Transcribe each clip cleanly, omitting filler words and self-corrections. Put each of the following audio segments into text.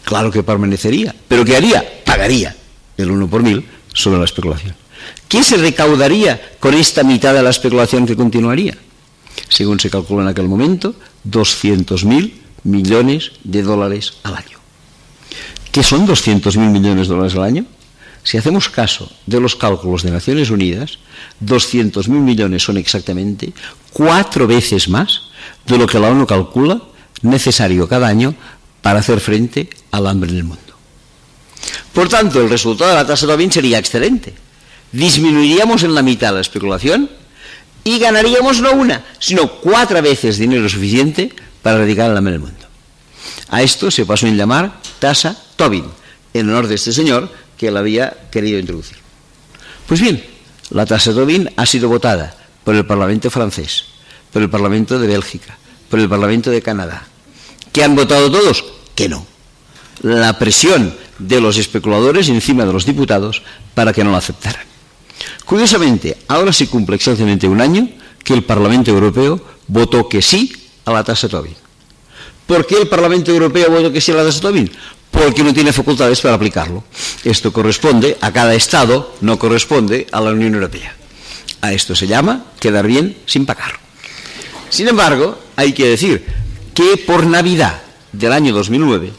Claro que permanecería. ¿Pero qué haría? Pagaría el 1 por 1000 sobre la especulación. ¿Qué se recaudaría con esta mitad de la especulación que continuaría? Según se calcula en aquel momento, 200.000 millones de dólares al año. ¿Qué son 200.000 millones de dólares al año? Si hacemos caso de los cálculos de Naciones Unidas, 200.000 millones son exactamente 4 veces más de lo que la ONU calcula necesario cada año para hacer frente al hambre en el mundo. Por tanto, el resultado de la tasa Tobin sería excelente. Disminuiríamos en la mitad la especulación y ganaríamos no una, sino 4 veces dinero suficiente para erradicar el hambre en el mundo. A esto se pasó a llamar tasa Tobin, en honor de este señor que la había querido introducir. Pues bien, la tasa Tobin ha sido votada por el Parlamento francés, por el Parlamento de Bélgica, por el Parlamento de Canadá. ¿Qué han votado todos? Que no. La presión de los especuladores encima de los diputados para que no la aceptaran. Curiosamente, ahora se cumple exactamente un año que el Parlamento Europeo votó que sí a la tasa Tobin. ¿Por qué el Parlamento Europeo votó que sí a la tasa Tobin? Porque no tiene facultades para aplicarlo. Esto corresponde a cada Estado, no corresponde a la Unión Europea. A esto se llama quedar bien sin pagar. Sin embargo, hay que decir que por Navidad del año 2009,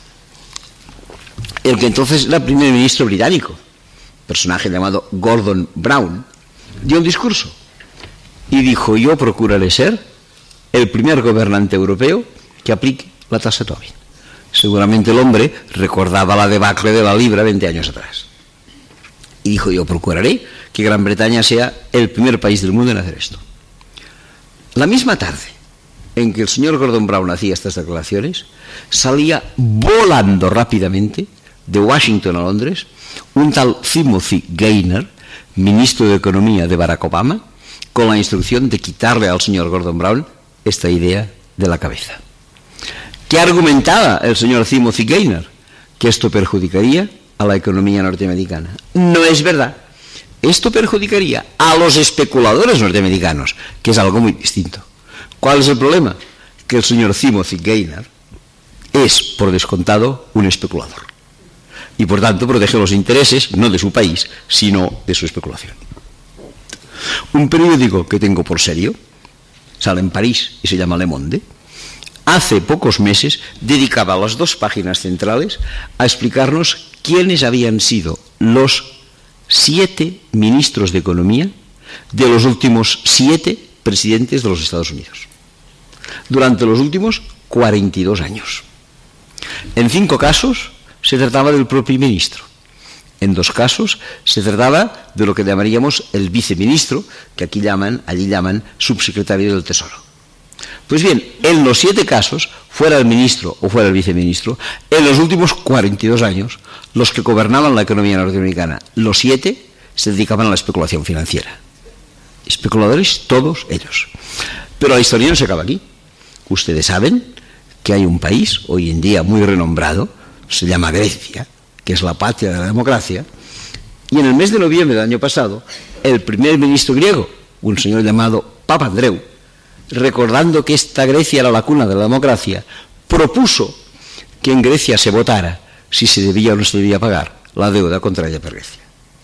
el que entonces era primer ministro británico, personaje llamado Gordon Brown, dio un discurso y dijo: yo procuraré ser el primer gobernante europeo que aplique la tasa Tobin. Seguramente el hombre recordaba la debacle de la libra 20 años atrás. Y dijo: yo procuraré que Gran Bretaña sea el primer país del mundo en hacer esto. La misma tarde en que el señor Gordon Brown hacía estas declaraciones, salía volando rápidamente de Washington a Londres un tal Timothy Geithner, ministro de Economía de Barack Obama, con la instrucción de quitarle al señor Gordon Brown esta idea de la cabeza. ¿Qué argumentaba el señor Timothy Geithner? Que esto perjudicaría a la economía norteamericana. No es verdad. Esto perjudicaría a los especuladores norteamericanos, que es algo muy distinto. ¿Cuál es el problema? Que el señor Timothy Geithner es, por descontado, un especulador. Y por tanto protege los intereses, no de su país, sino de su especulación. Un periódico que tengo por serio, sale en París y se llama Le Monde, hace pocos meses dedicaba las 2 páginas centrales a explicarnos quiénes habían sido los 7 ministros de Economía de los últimos 7 presidentes de los Estados Unidos, durante los últimos 42 años. En 5 casos se trataba del propio ministro. En 2 casos se trataba de lo que llamaríamos el viceministro, que allí llaman subsecretario del Tesoro. Pues bien, en los 7 casos, fuera el ministro o fuera el viceministro, en los últimos 42 años, los que gobernaban la economía norteamericana, los 7 se dedicaban a la especulación financiera. Especuladores todos ellos. Pero la historia no se acaba aquí. Ustedes saben que hay un país hoy en día muy renombrado, se llama Grecia, que es la patria de la democracia, y en el mes de noviembre del año pasado, el primer ministro griego, un señor llamado Papandreou, recordando que esta Grecia era la cuna de la democracia, propuso que en Grecia se votara si se debía o no se debía pagar la deuda contraída por Grecia.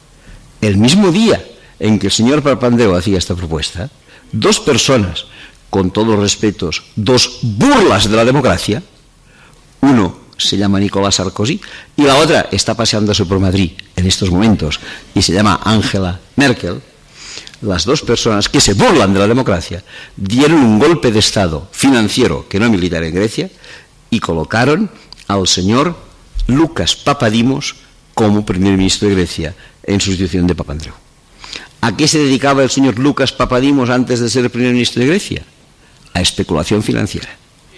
El mismo día en que el señor Papandreou hacía esta propuesta, 2 personas, con todos los respetos, 2 burlas de la democracia, uno se llama Nicolás Sarkozy y la otra está paseándose por Madrid en estos momentos y se llama Angela Merkel, las 2 personas que se burlan de la democracia dieron un golpe de Estado financiero, que no militar, en Grecia, y colocaron al señor Lucas Papadimos como primer ministro de Grecia en sustitución de Papandreou. ¿A qué se dedicaba el señor Lucas Papadimos antes de ser el primer ministro de Grecia? A especulación financiera.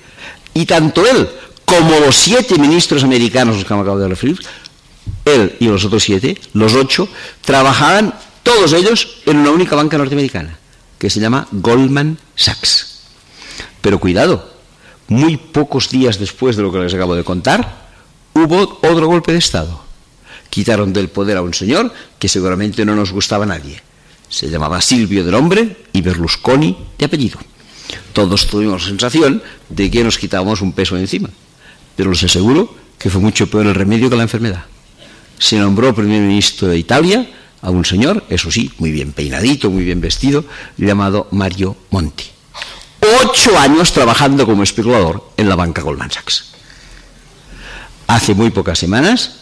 Y tanto él como los 7 ministros americanos, los que me acabo de referir, él y los otros 7, los 8, trabajaban todos ellos en una única banca norteamericana, que se llama Goldman Sachs. Pero cuidado, muy pocos días después de lo que les acabo de contar, hubo otro golpe de Estado. Quitaron del poder a un señor que seguramente no nos gustaba a nadie. Se llamaba Silvio de nombre y Berlusconi de apellido. Todos tuvimos la sensación de que nos quitábamos un peso de encima, pero les aseguro que fue mucho peor el remedio que la enfermedad. Se nombró primer ministro de Italia a un señor, eso sí, muy bien peinadito, muy bien vestido, llamado Mario Monti. 8 años trabajando como especulador en la banca Goldman Sachs. Hace muy pocas semanas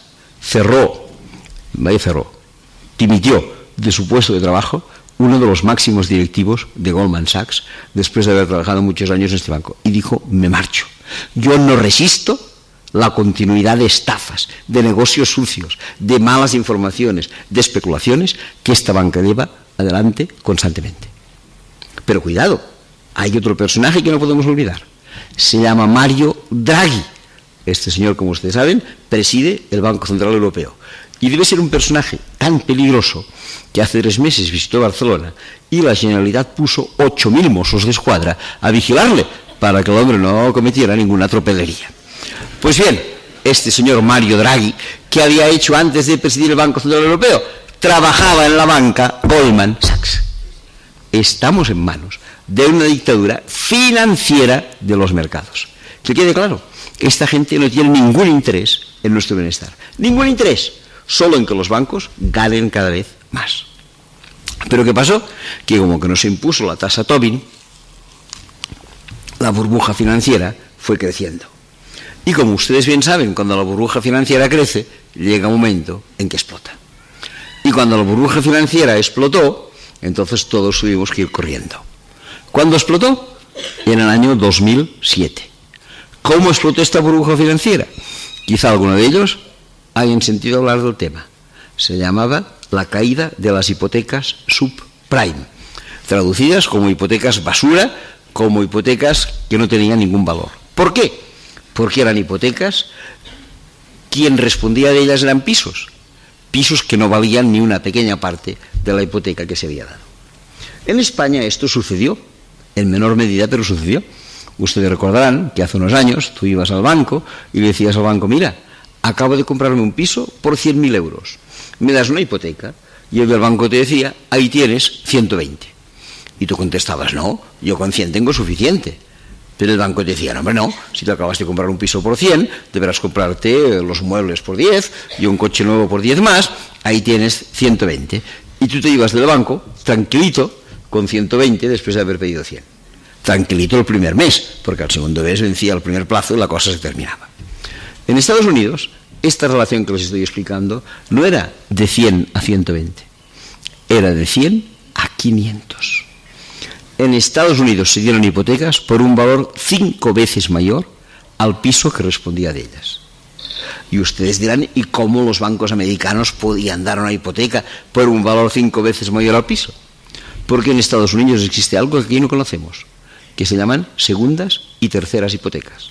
dimitió de su puesto de trabajo uno de los máximos directivos de Goldman Sachs, después de haber trabajado muchos años en este banco, y dijo: me marcho. Yo no resisto la continuidad de estafas, de negocios sucios, de malas informaciones, de especulaciones que esta banca lleva adelante constantemente. Pero cuidado, hay otro personaje que no podemos olvidar. Se llama Mario Draghi. Este señor, como ustedes saben, preside el Banco Central Europeo. Y debe ser un personaje tan peligroso que hace 3 meses visitó Barcelona y la Generalitat puso 8.000 mozos de escuadra a vigilarle para que el hombre no cometiera ninguna tropelería. Pues bien, este señor Mario Draghi, ¿qué había hecho antes de presidir el Banco Central Europeo? Trabajaba en la banca Goldman Sachs. Estamos en manos de una dictadura financiera de los mercados. Que quede claro, esta gente no tiene ningún interés en nuestro bienestar. Ningún interés, solo en que los bancos ganen cada vez más. Pero ¿qué pasó? Que como que no se impuso la tasa Tobin, la burbuja financiera fue creciendo. Y como ustedes bien saben, cuando la burbuja financiera crece, llega un momento en que explota. Y cuando la burbuja financiera explotó, entonces todos tuvimos que ir corriendo. ¿Cuándo explotó? En el año 2007. ¿Cómo explotó esta burbuja financiera? Quizá alguno de ellos hayan sentido hablar del tema. Se llamaba la caída de las hipotecas subprime, traducidas como hipotecas basura, como hipotecas que no tenían ningún valor. ¿Por qué? Porque eran hipotecas, quien respondía de ellas eran pisos que no valían ni una pequeña parte de la hipoteca que se había dado. En España esto sucedió, en menor medida, pero sucedió. Ustedes recordarán que hace unos años tú ibas al banco y le decías al banco: mira, acabo de comprarme un piso por 100.000 euros, me das una hipoteca, y el banco te decía: ahí tienes 120. Y tú contestabas: no, yo con 100 tengo suficiente. Pero el banco te decía: no, hombre, no, si te acabas de comprar un piso por 100, deberás comprarte los muebles por 10 y un coche nuevo por 10 más, ahí tienes 120. Y tú te ibas del banco tranquilito con 120 después de haber pedido 100. Tranquilito el primer mes, porque al segundo mes vencía el primer plazo y la cosa se terminaba. En Estados Unidos, esta relación que les estoy explicando no era de 100 a 120, era de 100 a 500. En Estados Unidos se dieron hipotecas por un valor 5 veces mayor al piso que respondía de ellas. Y ustedes dirán: ¿y cómo los bancos americanos podían dar una hipoteca por un valor 5 veces mayor al piso? Porque en Estados Unidos existe algo que aquí no conocemos, que se llaman segundas y terceras hipotecas.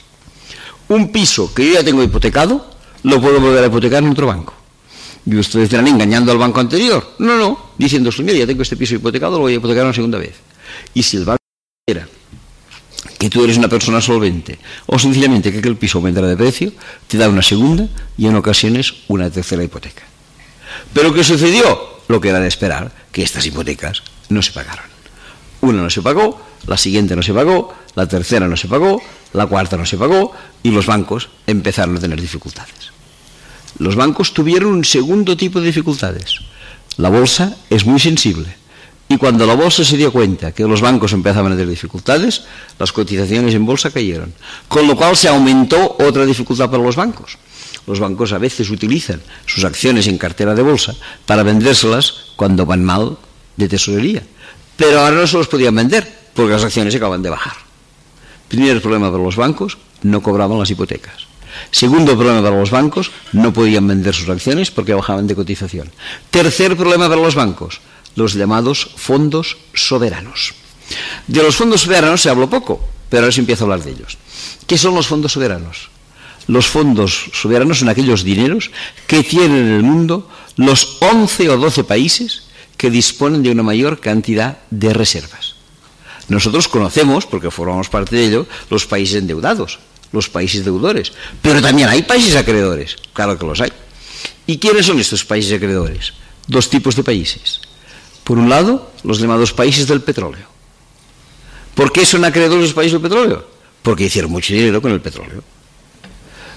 Un piso que yo ya tengo hipotecado, lo puedo volver a hipotecar en otro banco. Y ustedes estarán engañando al banco anterior. No, diciendo: mira, ya tengo este piso hipotecado, lo voy a hipotecar una segunda vez. Y si el banco quiera que tú eres una persona solvente, o sencillamente que aquel piso aumentara de precio, te da una segunda y en ocasiones una tercera hipoteca. ¿Pero qué sucedió? Lo que era de esperar, que estas hipotecas no se pagaron. Una no se pagó, la siguiente no se pagó, la tercera no se pagó, la cuarta no se pagó, y los bancos empezaron a tener dificultades. Los bancos tuvieron un segundo tipo de dificultades. La bolsa es muy sensible, y cuando la bolsa se dio cuenta que los bancos empezaban a tener dificultades, las cotizaciones en bolsa cayeron, con lo cual se aumentó otra dificultad para los bancos. Los bancos a veces utilizan sus acciones en cartera de bolsa para vendérselas cuando van mal de tesorería, pero ahora no se los podían vender porque las acciones acaban de bajar. Primer problema para los bancos: no cobraban las hipotecas. Segundo problema para los bancos: no podían vender sus acciones porque bajaban de cotización. Tercer problema para los bancos: los llamados fondos soberanos. De los fondos soberanos se habló poco, pero ahora se empieza a hablar de ellos. ¿Qué son los fondos soberanos? Los fondos soberanos son aquellos dineros que tienen en el mundo los 11 o 12 países que disponen de una mayor cantidad de reservas. Nosotros conocemos, porque formamos parte de ello, los países endeudados, los países deudores, pero también hay países acreedores, claro que los hay. ¿Y quiénes son estos países acreedores? 2 tipos de países. Por un lado, los llamados países del petróleo. ¿Por qué son acreedores los países del petróleo? Porque hicieron mucho dinero con el petróleo.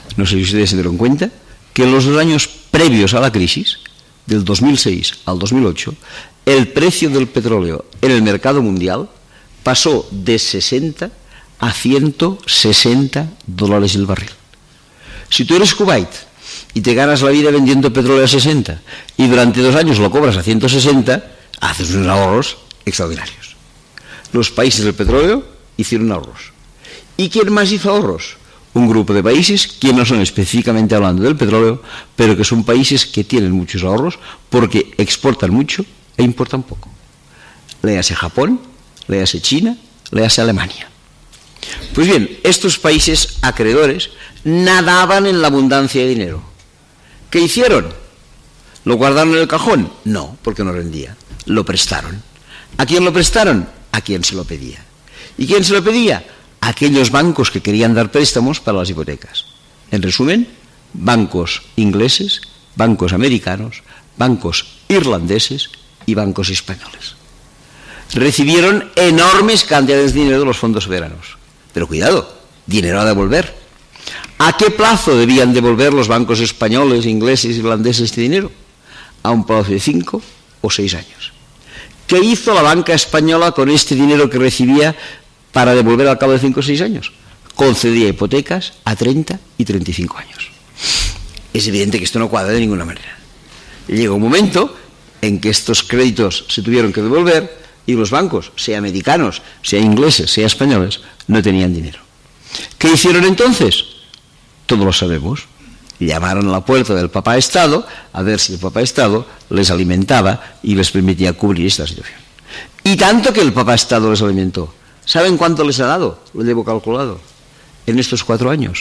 no sé si ustedes se dieron cuenta, que en los 2 años previos a la crisis, del 2006 al 2008, el precio del petróleo en el mercado mundial pasó de 60 a 160 dólares el barril. Si tú eres Kuwait y te ganas la vida vendiendo petróleo a 60 y durante 2 años lo cobras a 160, haces unos ahorros extraordinarios. Los países del petróleo hicieron ahorros. ¿Y quién más hizo ahorros? Un grupo de países que no son específicamente hablando del petróleo, pero que son países que tienen muchos ahorros porque exportan mucho e importan poco. Léase Japón, léase China, léase Alemania. Pues bien, estos países acreedores nadaban en la abundancia de dinero. ¿Qué hicieron? ¿Lo guardaron en el cajón? No, porque no rendía. Lo prestaron. ¿A quién lo prestaron? A quien se lo pedía. ¿Y quién se lo pedía? A aquellos bancos que querían dar préstamos para las hipotecas. En resumen, bancos ingleses, bancos americanos, bancos irlandeses y bancos españoles. Recibieron enormes cantidades de dinero de los fondos soberanos. Pero cuidado, dinero a devolver. ¿A qué plazo debían devolver los bancos españoles, ingleses, irlandeses este dinero? A un plazo de 5 o 6 años. ¿Qué hizo la banca española con este dinero que recibía para devolver al cabo de 5 o 6 años? Concedía hipotecas a 30 y 35 años. Es evidente que esto no cuadra de ninguna manera. Llegó un momento en que estos créditos se tuvieron que devolver y los bancos, sea americanos, sea ingleses, sea españoles, no tenían dinero. ¿Qué hicieron entonces? Todos lo sabemos. Llamaron a la puerta del Papá Estado a ver si el Papá Estado les alimentaba y les permitía cubrir esta situación. Y tanto que el Papá Estado les alimentó. ¿Saben cuánto les ha dado? Lo llevo calculado. En estos 4 años.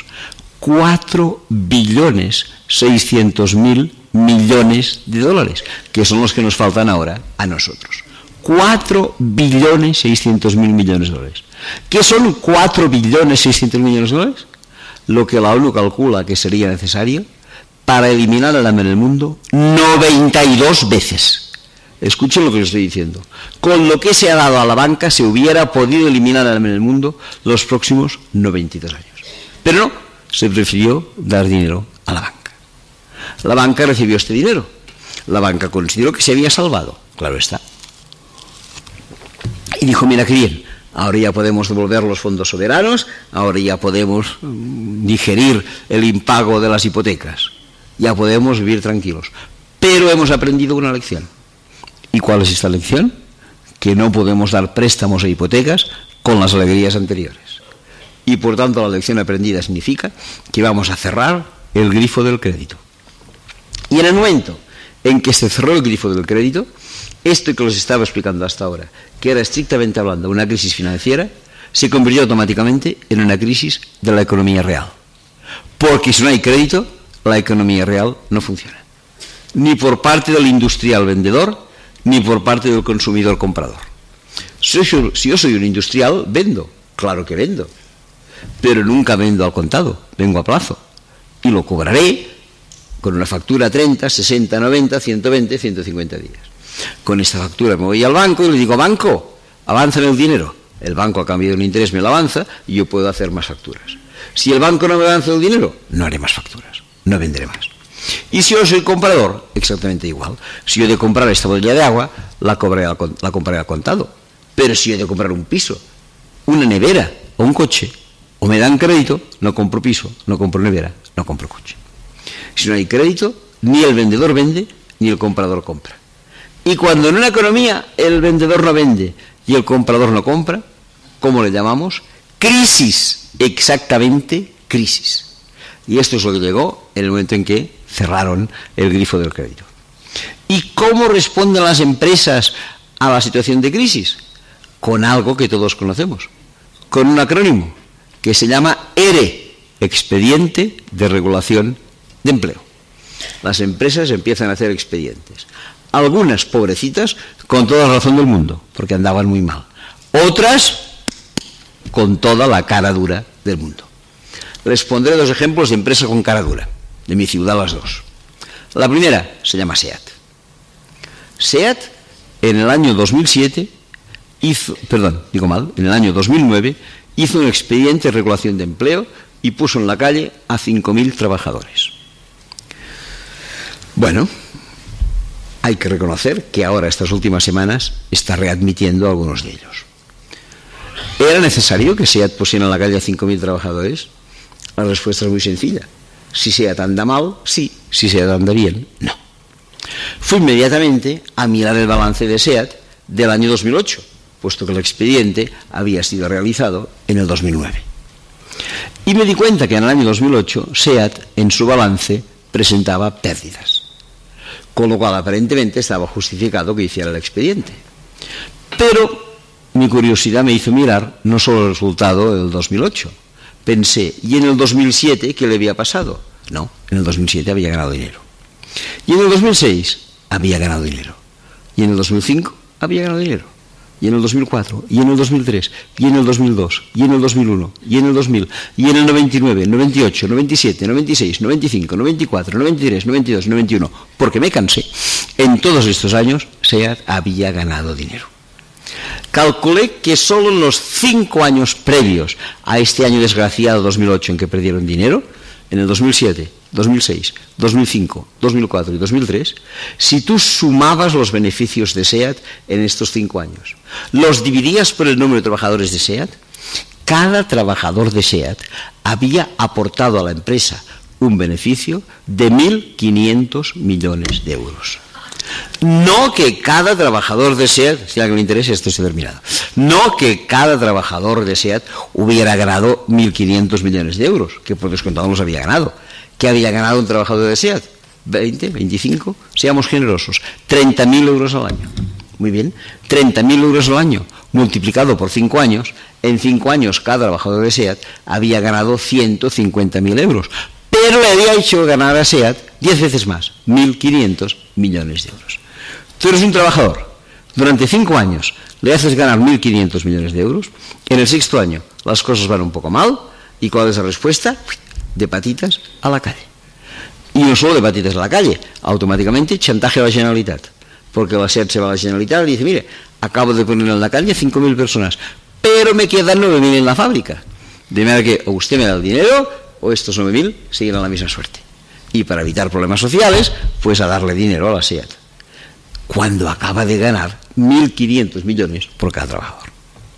4.600.000 millones de dólares, que son los que nos faltan ahora a nosotros. 4.600.000 millones de dólares. ¿Qué son 4.600.000 millones de dólares? Lo que la ONU calcula que sería necesario para eliminar el hambre en el mundo 92 veces. Escuchen lo que les estoy diciendo. Con lo que se ha dado a la banca se hubiera podido eliminar el hambre en el mundo los próximos 92 años. Pero no, se prefirió dar dinero a la banca. La banca recibió este dinero. La banca consideró que se había salvado. Claro está. Y dijo, mira qué bien, ahora ya podemos devolver los fondos soberanos, ahora ya podemos digerir el impago de las hipotecas, ya podemos vivir tranquilos. Pero hemos aprendido una lección. ¿Y cuál es esta lección? Que no podemos dar préstamos e hipotecas con las alegrías anteriores. Y por tanto la lección aprendida significa que vamos a cerrar el grifo del crédito. Y en el momento en que se cerró el grifo del crédito, esto que os estaba explicando hasta ahora, que era estrictamente hablando una crisis financiera, se convirtió automáticamente en una crisis de la economía real. Porque si no hay crédito, la economía real no funciona. Ni por parte del industrial vendedor, ni por parte del consumidor comprador. Si yo soy un industrial, vendo. Claro que vendo. Pero nunca vendo al contado, vengo a plazo. Y lo cobraré con una factura a 30, 60, 90, 120, 150 días. Con esta factura me voy al banco y le digo, banco, avánzame el dinero. El banco a cambio de un interés me lo avanza y yo puedo hacer más facturas. Si el banco no me avanza el dinero, no haré más facturas, no venderé más. Y si yo soy comprador, exactamente igual. Si yo he de comprar esta botella de agua, la compraré al contado. Pero si yo he de comprar un piso, una nevera o un coche, o me dan crédito, no compro piso, no compro nevera, no compro coche. Si no hay crédito, ni el vendedor vende, ni el comprador compra. Y cuando en una economía el vendedor no vende y el comprador no compra, ¿cómo le llamamos? Crisis, exactamente crisis. Y esto es lo que llegó en el momento en que cerraron el grifo del crédito. ¿Y cómo responden las empresas a la situación de crisis? Con algo que todos conocemos, con un acrónimo que se llama ERE, Expediente de Regulación de Empleo. Las empresas empiezan a hacer expedientes. Algunas, pobrecitas, con toda la razón del mundo, porque andaban muy mal. Otras, con toda la cara dura del mundo. Les pondré 2 ejemplos de empresas con cara dura, de mi ciudad las 2. La primera se llama SEAT. SEAT, en el año 2009, hizo un expediente de regulación de empleo y puso en la calle a 5.000 trabajadores. Bueno, hay que reconocer que ahora, estas últimas semanas, está readmitiendo a algunos de ellos. ¿Era necesario que SEAT pusiera en la calle a 5.000 trabajadores? La respuesta es muy sencilla. Si SEAT anda mal, sí. Si SEAT anda bien, no. Fui inmediatamente a mirar el balance de SEAT del año 2008, puesto que el expediente había sido realizado en el 2009. Y me di cuenta que en el año 2008 SEAT, en su balance, presentaba pérdidas, con lo cual aparentemente estaba justificado que hiciera el expediente. Pero mi curiosidad me hizo mirar no solo el resultado del 2008. Pensé, ¿y en el 2007 qué le había pasado? No, en el 2007 había ganado dinero. Y en el 2006 había ganado dinero. Y en el 2005 había ganado dinero. Y en el 2004, y en el 2003, y en el 2002, y en el 2001, y en el 2000, y en el 99, 98, 97, 96, 95, 94, 93, 92, 91, porque me cansé. En todos estos años SEAT había ganado dinero. Calculé que solo en los 5 años previos a este año desgraciado 2008 en que perdieron dinero, en el 2007, 2006, 2005, 2004 y 2003, si tú sumabas los beneficios de SEAT en estos 5 años, los dividías por el número de trabajadores de SEAT, cada trabajador de SEAT había aportado a la empresa un beneficio de 1.500 millones de euros. No que cada trabajador de SEAT, si a alguien le interesa, esto se ha terminado. No que cada trabajador de SEAT hubiera ganado 1.500 millones de euros, que por descontado los había ganado. ¿Qué había ganado un trabajador de SEAT? 20, 25, seamos generosos, 30.000 euros al año. Muy bien, 30.000 euros al año multiplicado por 5 años, en 5 años cada trabajador de SEAT había ganado 150.000 euros. Pero le había hecho ganar a SEAT 10 veces más, 1.500 millones de euros. Tú eres un trabajador, durante 5 años le haces ganar 1.500 millones de euros, en el 6.º año las cosas van un poco mal, ¿y cuál es la respuesta? De patitas a la calle. Y no solo de patitas a la calle, automáticamente chantaje a la Generalitat, porque la SEAT se va a la Generalitat y dice, mire, acabo de poner en la calle 5.000 personas, pero me quedan 9.000 en la fábrica. De manera que o usted me da el dinero o estos 9.000 seguirán la misma suerte. Y para evitar problemas sociales, pues a darle dinero a la SEAT, cuando acaba de ganar 1.500 millones por cada trabajador.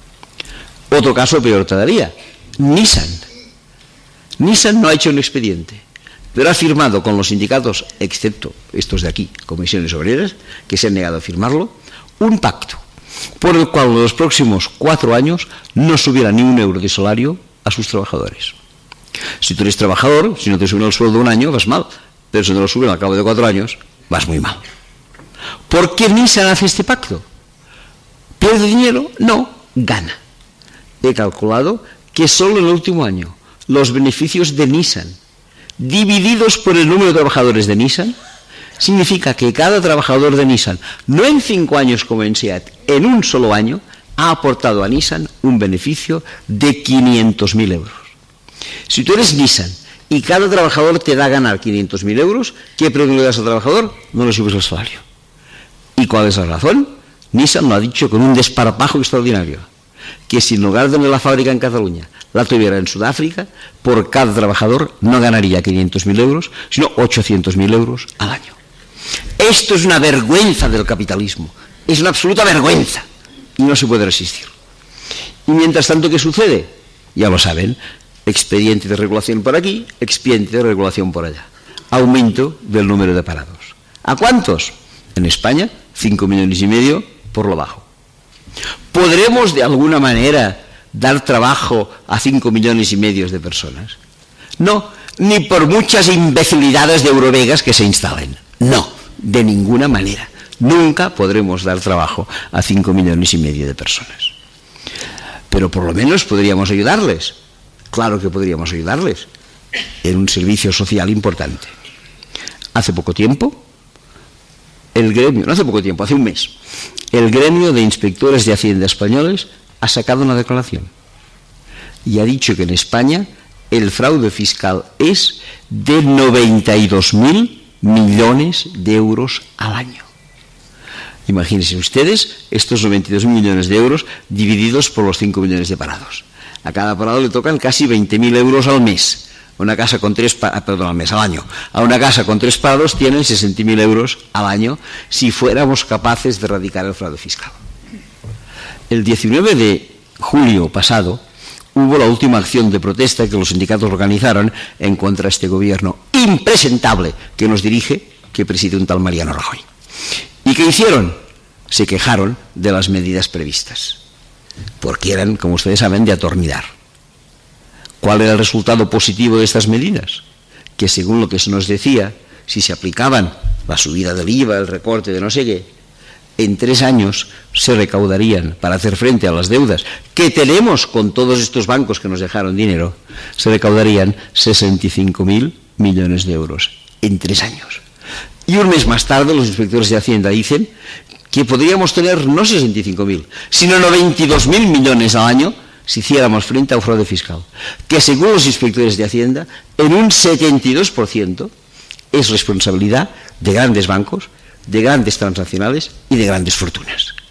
Otro caso peor todavía, Nissan. Nissan no ha hecho un expediente, pero ha firmado con los sindicatos, excepto estos de aquí, comisiones obreras, que se han negado a firmarlo, un pacto por el cual en los próximos 4 años no subiera ni un euro de salario a sus trabajadores. Si tú eres trabajador, si no te suben el sueldo un año, vas mal, pero si te lo suben al cabo de 4 años, vas muy mal. ¿Por qué Nissan hace este pacto? ¿Pierde dinero? No, gana. He calculado que solo en el último año los beneficios de Nissan divididos por el número de trabajadores de Nissan significa que cada trabajador de Nissan, no en 5 años como en SEAT, en un solo año, ha aportado a Nissan un beneficio de 500.000 euros. Si tú eres Nissan y cada trabajador te da a ganar 500.000 euros, ¿qué premio le das al trabajador? No le subes el salario. ¿Y cuál es la razón? Nissan lo ha dicho con un desparpajo extraordinario, que si en lugar de tener la fábrica en Cataluña la tuviera en Sudáfrica, por cada trabajador no ganaría 500.000 euros, sino 800.000 euros al año. Esto es una vergüenza del capitalismo, es una absoluta vergüenza y no se puede resistir. Y mientras tanto, ¿qué sucede? Ya lo saben, expediente de regulación por aquí, expediente de regulación por allá. Aumento del número de parados. ¿A cuántos? En España, 5,5 millones por lo bajo. ¿Podremos de alguna manera dar trabajo a 5,5 millones de personas? No, ni por muchas imbecilidades de Eurovegas que se instalen. No, de ninguna manera. Nunca podremos dar trabajo a 5,5 millones de personas. Pero por lo menos podríamos ayudarles. Claro que podríamos ayudarles en un servicio social importante. Hace poco tiempo, el gremio, no hace poco tiempo, hace un mes, el gremio de inspectores de Hacienda españoles ha sacado una declaración y ha dicho que en España el fraude fiscal es de 92.000 millones de euros al año. Imagínense ustedes estos 92.000 millones de euros divididos por los 5 millones de parados. A cada parado le tocan casi 20.000 euros al mes. Una casa con al año. A una casa con 3 parados tienen 60.000 euros al año si fuéramos capaces de erradicar el fraude fiscal. El 19 de julio pasado hubo la última acción de protesta que los sindicatos organizaron en contra de este gobierno impresentable que nos dirige, que preside un tal Mariano Rajoy. ¿Y qué hicieron? Se quejaron de las medidas previstas, porque eran, como ustedes saben, de atornillar. ¿Cuál era el resultado positivo de estas medidas? Que según lo que se nos decía, si se aplicaban la subida del IVA, el recorte de no sé qué, en 3 años se recaudarían, para hacer frente a las deudas que tenemos con todos estos bancos que nos dejaron dinero, se recaudarían 65.000 millones de euros en 3 años. Y un mes más tarde los inspectores de Hacienda dicen que podríamos tener no 65.000, sino 92.000 millones al año si hiciéramos frente al fraude fiscal, que según los inspectores de Hacienda, en un 72% es responsabilidad de grandes bancos, de grandes transnacionales y de grandes fortunas.